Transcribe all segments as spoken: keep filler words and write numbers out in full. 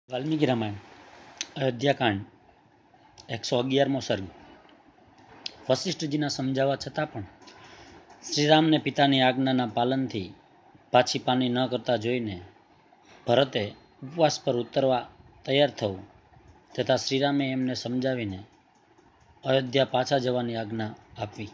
વાલ્મીકી રામાયણ અયોધ્યાકાંડ એકસો અગિયારમો સર્ગ. વશિષ્ઠજીના સમજાવવા છતાં પણ શ્રીરામને પિતાની આજ્ઞાના પાલનથી પાછી પાની ન કરતા જોઈને ભરતે ઉપવાસ પર ઉતરવા તૈયાર થવું તથા શ્રીરામે એમને સમજાવીને અયોધ્યા પાછા જવાની આજ્ઞા આપવી.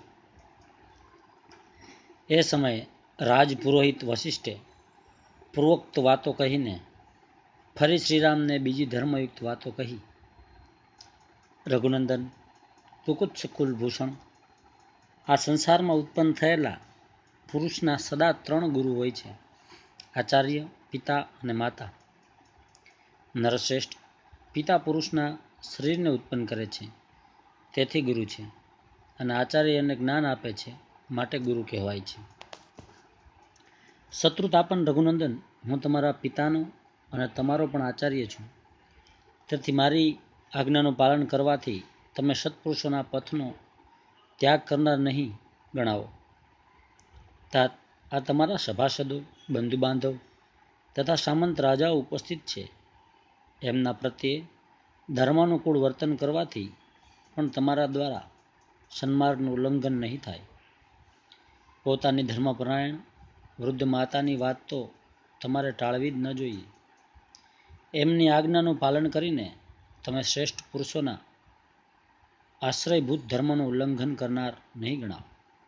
એ સમયે રાજપુરોહિત વશિષ્ઠે પૂર્વોક્ત વાતો કહીને ફરી શ્રીરામને બીજી ધર્મયુક્ત વાતો કહી. રઘુનંદન, કુકુત્સ કુલભૂષણ, આ સંસારમાં ઉત્પન્ન થયેલા પુરુષના સદા ત્રણ ગુરુ હોય છે: આચાર્ય, પિતા અને માતા. નરશ્રેષ્ઠ, પિતા પુરુષના શરીરને ઉત્પન્ન કરે છે, તેથી ગુરુ છે, અને આચાર્ય એને જ્ઞાન આપે છે, માટે ગુરુ કહેવાય છે. શત્રુતાપન રઘુનંદન, હું તમારા પિતાનો અને તમારો પણ આચાર્ય છું, તેથી મારી આજ્ઞાનું પાલન કરવાથી તમે સત્પુરુષોના પથનો ત્યાગ કરનાર નહીં ગણાવો. તાત આ તમારા સભાસદો, બંધુ બાંધવ તથા સામંત રાજાઓ ઉપસ્થિત છે. એમના પ્રત્યે ધર્માનુકૂળ વર્તન કરવાથી પણ તમારા દ્વારા સન્માર્ગનું ઉલ્લંઘન નહીં થાય. પોતાની ધર્મપરાયણ વૃદ્ધ માતાની વાત તો તમારે ટાળવી જ ન જોઈએ. એમની આજ્ઞાનું પાલન કરીને તમે શ્રેષ્ઠ પુરુષોના આશ્રયભૂત ધર્મનું ઉલ્લંઘન કરનાર નહીં ગણાવ.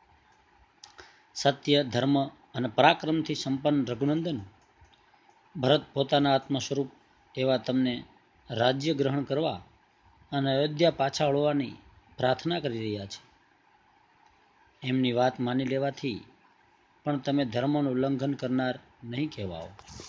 સત્ય, ધર્મ અને પરાક્રમથી સંપન્ન રઘુનંદન, ભરત પોતાના આત્મ સ્વરૂપ એવા તમને રાજ્ય ગ્રહણ કરવા અને અયોધ્યા પાછા વળવાની પ્રાર્થના કરી રહ્યા છે. એમની વાત માની લેવાથી પણ તમે ધર્મનું ઉલ્લંઘન કરનાર નહીં કહેવાઓ.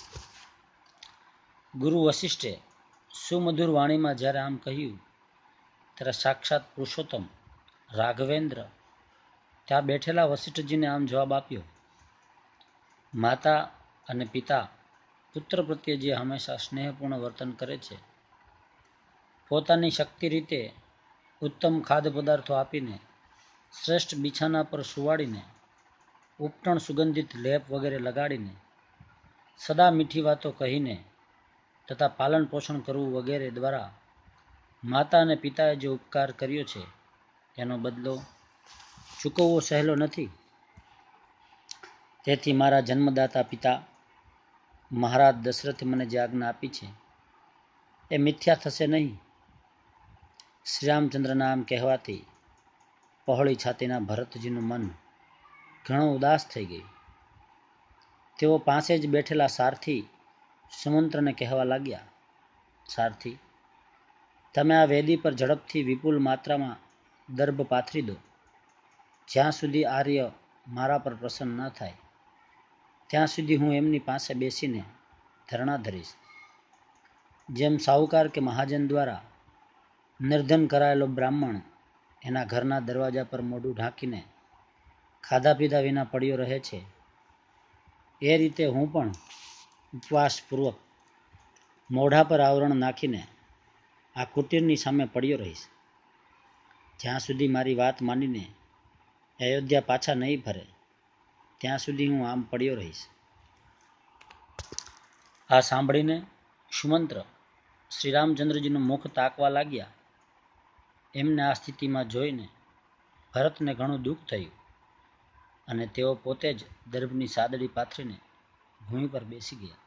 ગુરુ વશિષ્ઠે સુમધુર વાણીમાં જ્યારે આમ કહ્યું ત્યારે સાક્ષાત પુરુષોત્તમ રાઘવેન્દ્ર ત્યાં બેઠેલા વશિષ્ઠજીને આમ જવાબ આપ્યો: માતા અને પિતા પુત્ર પ્રત્યે જે હંમેશા સ્નેહપૂર્ણ વર્તન કરે છે, પોતાની શક્તિ રીતે ઉત્તમ ખાદ્ય પદાર્થો આપીને, શ્રેષ્ઠ બિછાના પર સુવાડીને, ઉપટણ સુગંધિત લેપ વગેરે લગાડીને, સદા મીઠી વાતો કહીને તથા પાલન પોષણ કરવું વગેરે દ્વારા માતા અને પિતાએ જે ઉપકાર કર્યો છે એનો બદલો ચૂકવવો સહેલો નથી. તેથી મારા જન્મદાતા પિતા મહારાજ દશરથે મને જે આજ્ઞા આપી છે એ મિથ્યા થશે નહીં. શ્રીરામચંદ્રના આમ કહેવાથી પહોળી છાતીના ભરતજીનું મન ઘણું ઉદાસ થઈ ગયું. તેઓ પાસે જ બેઠેલા સારથી સુમંત્રને કહેવા લાગ્યા: સારથી, તમે આ વેદી પર ઝડપથી વિપુલ માત્રામાં દર્ભ પાથરી દો. જ્યાં સુધી આર્ય મારા પર પ્રસન્ન ન થાય ત્યાં સુધી હું એમની પાસે બેસીને ધરણા ધરીશ. જેમ સાહુકાર કે મહાજન દ્વારા નિર્ધન કરાયેલો બ્રાહ્મણ એના ઘરના દરવાજા પર મોઢું ઢાંકીને ખાધા પીધા વિના પડ્યો રહે છે, એ રીતે હું પણ ઉપવાસપૂર્વક મોઢા પર આવરણ નાખીને આ કુટીરની સામે પડ્યો રહીશ. જ્યાં સુધી મારી વાત માનીને અયોધ્યા પાછા નહીં ફરે ત્યાં સુધી હું આમ પડ્યો રહીશ. આ સાંભળીને સુમંત્ર શ્રીરામચંદ્રજીનું મુખ તાકવા લાગ્યા. એમને આ સ્થિતિમાં જોઈને ભરતને ઘણું દુઃખ થયું અને તેઓ પોતે જ દર્ભની સાદડી પાથરીને ભૂમિ પર બેસી ગયા.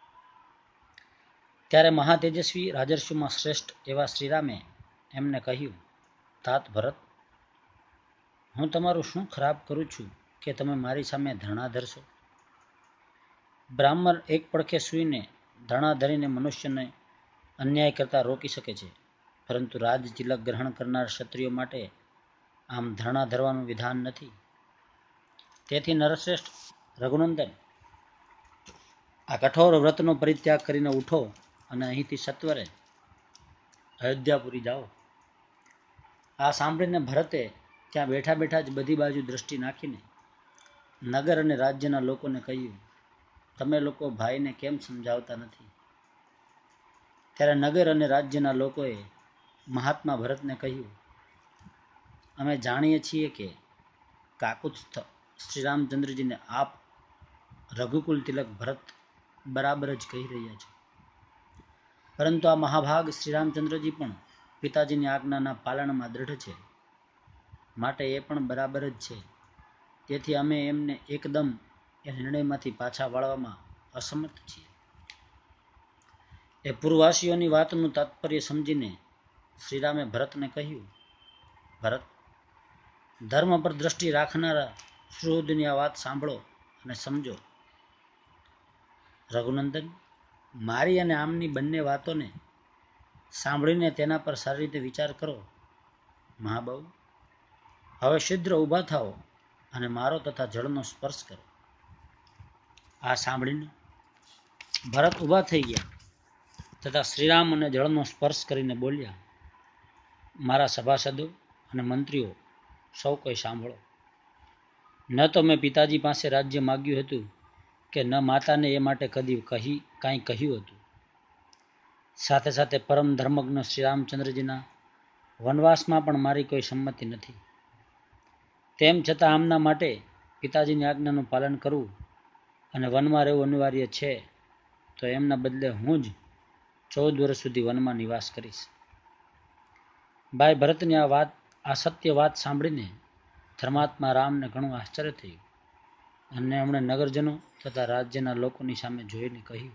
ત્યારે મહાતેજસ્વી રાજર્ષિમાં શ્રેષ્ઠ એવા શ્રીરામે એમને કહ્યું: તાત ભરત, હું તમારું શું ખરાબ કરું છું કે તમે મારી સામે ધરણા ધરશો? બ્રાહ્મણ એક પડખે સૂઈને ધરણા ધરીને મનુષ્યને અન્યાય કરતા રોકી શકે છે, પરંતુ રાજ તિલક ગ્રહણ કરનાર ક્ષત્રિયો માટે આમ ધરણા ધરવાનું વિધાન નથી. તેથી નરશ્રેષ્ઠ રઘુનંદન, આ કઠોર વ્રતનો પરિત્યાગ કરીને ઉઠો અને અહીંથી સત્વરે અયોધ્યાપુરી જાઓ. આ સાંભળીને ભરતે ત્યાં બેઠા બેઠા જ બધી બાજુ દ્રષ્ટિ નાખીને નગર અને રાજ્યના લોકોને કહ્યું: તમે લોકો ભાઈને કેમ સમજાવતા નથી? ત્યારે નગર અને રાજ્યના લોકોએ મહાત્મા ભરતને કહ્યું: અમે જાણીએ છીએ કે કાકુત્સ્થ શ્રીરામચંદ્રજીને આપ રઘુકુલ તિલક ભરત બરાબર જ કહી રહ્યા છે. પરંતુ આ મહાભાગ શ્રી રામચંદ્રજી પણ પિતાજીની આજ્ઞાના પાલનમાં દ્રઢ છે, માટે એ પણ બરાબર જ છે. તેથી અમે એમને એકદમ એ નિર્ણયમાંથી પાછા વાળવામાં અસમર્થ છીએ. એ પૂર્વવાસીઓની વાતનું તાત્પર્ય સમજીને શ્રીરામે ભરતને કહ્યું, ભરત, ધર્મ પર દ્રષ્ટિ રાખનારા સુહૃદની આ વાત સાંભળો અને સમજો. રઘુનંદન, મારી અને આમની બંને વાતોને સાંભળીને તેના પર સારી રીતે વિચાર કરો. મહાબહુ, હવે શીઘ્ર ઊભા થાઓ અને મારો તથા જળનો સ્પર્શ કરો. આ સાંભળીને ભરત ઊભા થઈ ગયા તથા શ્રીરામ અને જળનો સ્પર્શ કરીને બોલ્યા, મારા સભાસદો અને મંત્રીઓ સૌ કોઈ સાંભળો. ન તો મેં પિતાજી પાસે રાજ્ય માગ્યું હતું કે ન માતાને એ માટે કદી કહી કાંઈ કહ્યું હતું. સાથે સાથે પરમ ધર્મજ્ઞ શ્રી રામચંદ્રજીના વનવાસમાં પણ મારી કોઈ સંમતિ નથી. તેમ છતાં આમના માટે પિતાજીની આજ્ઞાનું પાલન કરવું અને વનમાં રહેવું અનિવાર્ય છે, તો એમના બદલે હું જ ચૌદ વર્ષ સુધી વનમાં નિવાસ કરીશ. ભાઈ ભરતની આ વાત આ સત્ય વાત સાંભળીને ધર્માત્મા રામને ઘણું આશ્ચર્ય થયું અને એમણે નગરજનો તથા રાજ્યના લોકોની સામે જોઈને કહ્યું,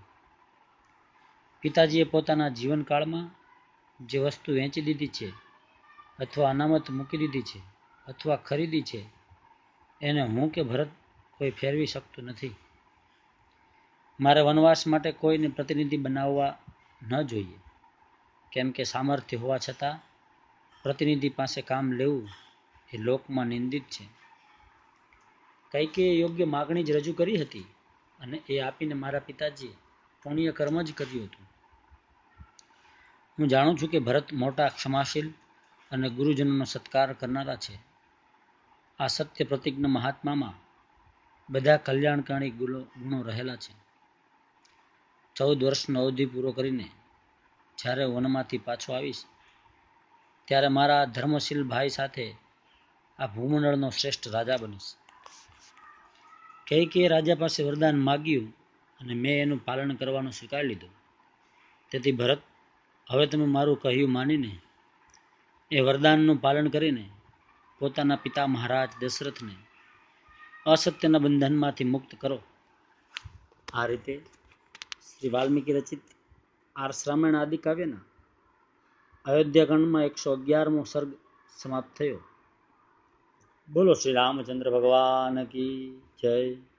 પિતાજીએ પોતાના જીવનકાળમાં જે વસ્તુ વેચી દીધી છે અથવા અનામત મૂકી દીધી છે અથવા ખરીદી છે, એને હું કે ભરત કોઈ ફેરવી શકતું નથી. મારે વનવાસ માટે કોઈને પ્રતિનિધિ બનાવવા ન જોઈએ, કેમ કે સામર્થ્ય હોવા છતાં પ્રતિનિધિ પાસે કામ લેવું એ લોકમાં નિંદિત છે. કૈકેયીએ યોગ્ય માગણી જ રજૂ કરી હતી અને એ આપીને મારા પિતાજીએ પુણ્ય કર્મ જ કર્યું હતું. હું જાણું છું કે ભરત મોટા ક્ષમાશીલ અને ગુરુજનોનો સત્કાર કરનારા છે. આ સત્ય પ્રતિજ્ઞ મહાત્મામાં બધા કલ્યાણકારી ગુણો રહેલા છે. ચૌદ વર્ષનો અવધિ પૂરો કરીને જ્યારે વનમાંથી પાછો આવીશ ત્યારે મારા ધર્મશીલ ભાઈ સાથે આ ભૂમંડળનો શ્રેષ્ઠ રાજા બનીશ. કૈકેયીએ રાજા પાસે વરદાન માગ્યું અને મેં એનું પાલન કરવાનું સ્વીકારી લીધું. તેથી ભરત, હવે તમે મારું કહ્યું માનીને એ વરદાનનું પાલન કરીને પોતાના પિતા મહારાજ દશરથને અસત્યના બંધનમાંથી મુક્ત કરો. આ રીતે શ્રી વાલ્મીકી રચિત આર્ષ રામાયણ આદિ કાવ્યના અયોધ્યાકાંડમાં એકસો અગિયારમો સર્ગ સમાપ્ત થયો. બોલો શ્રી રામચંદ્ર ભગવાન કી જય.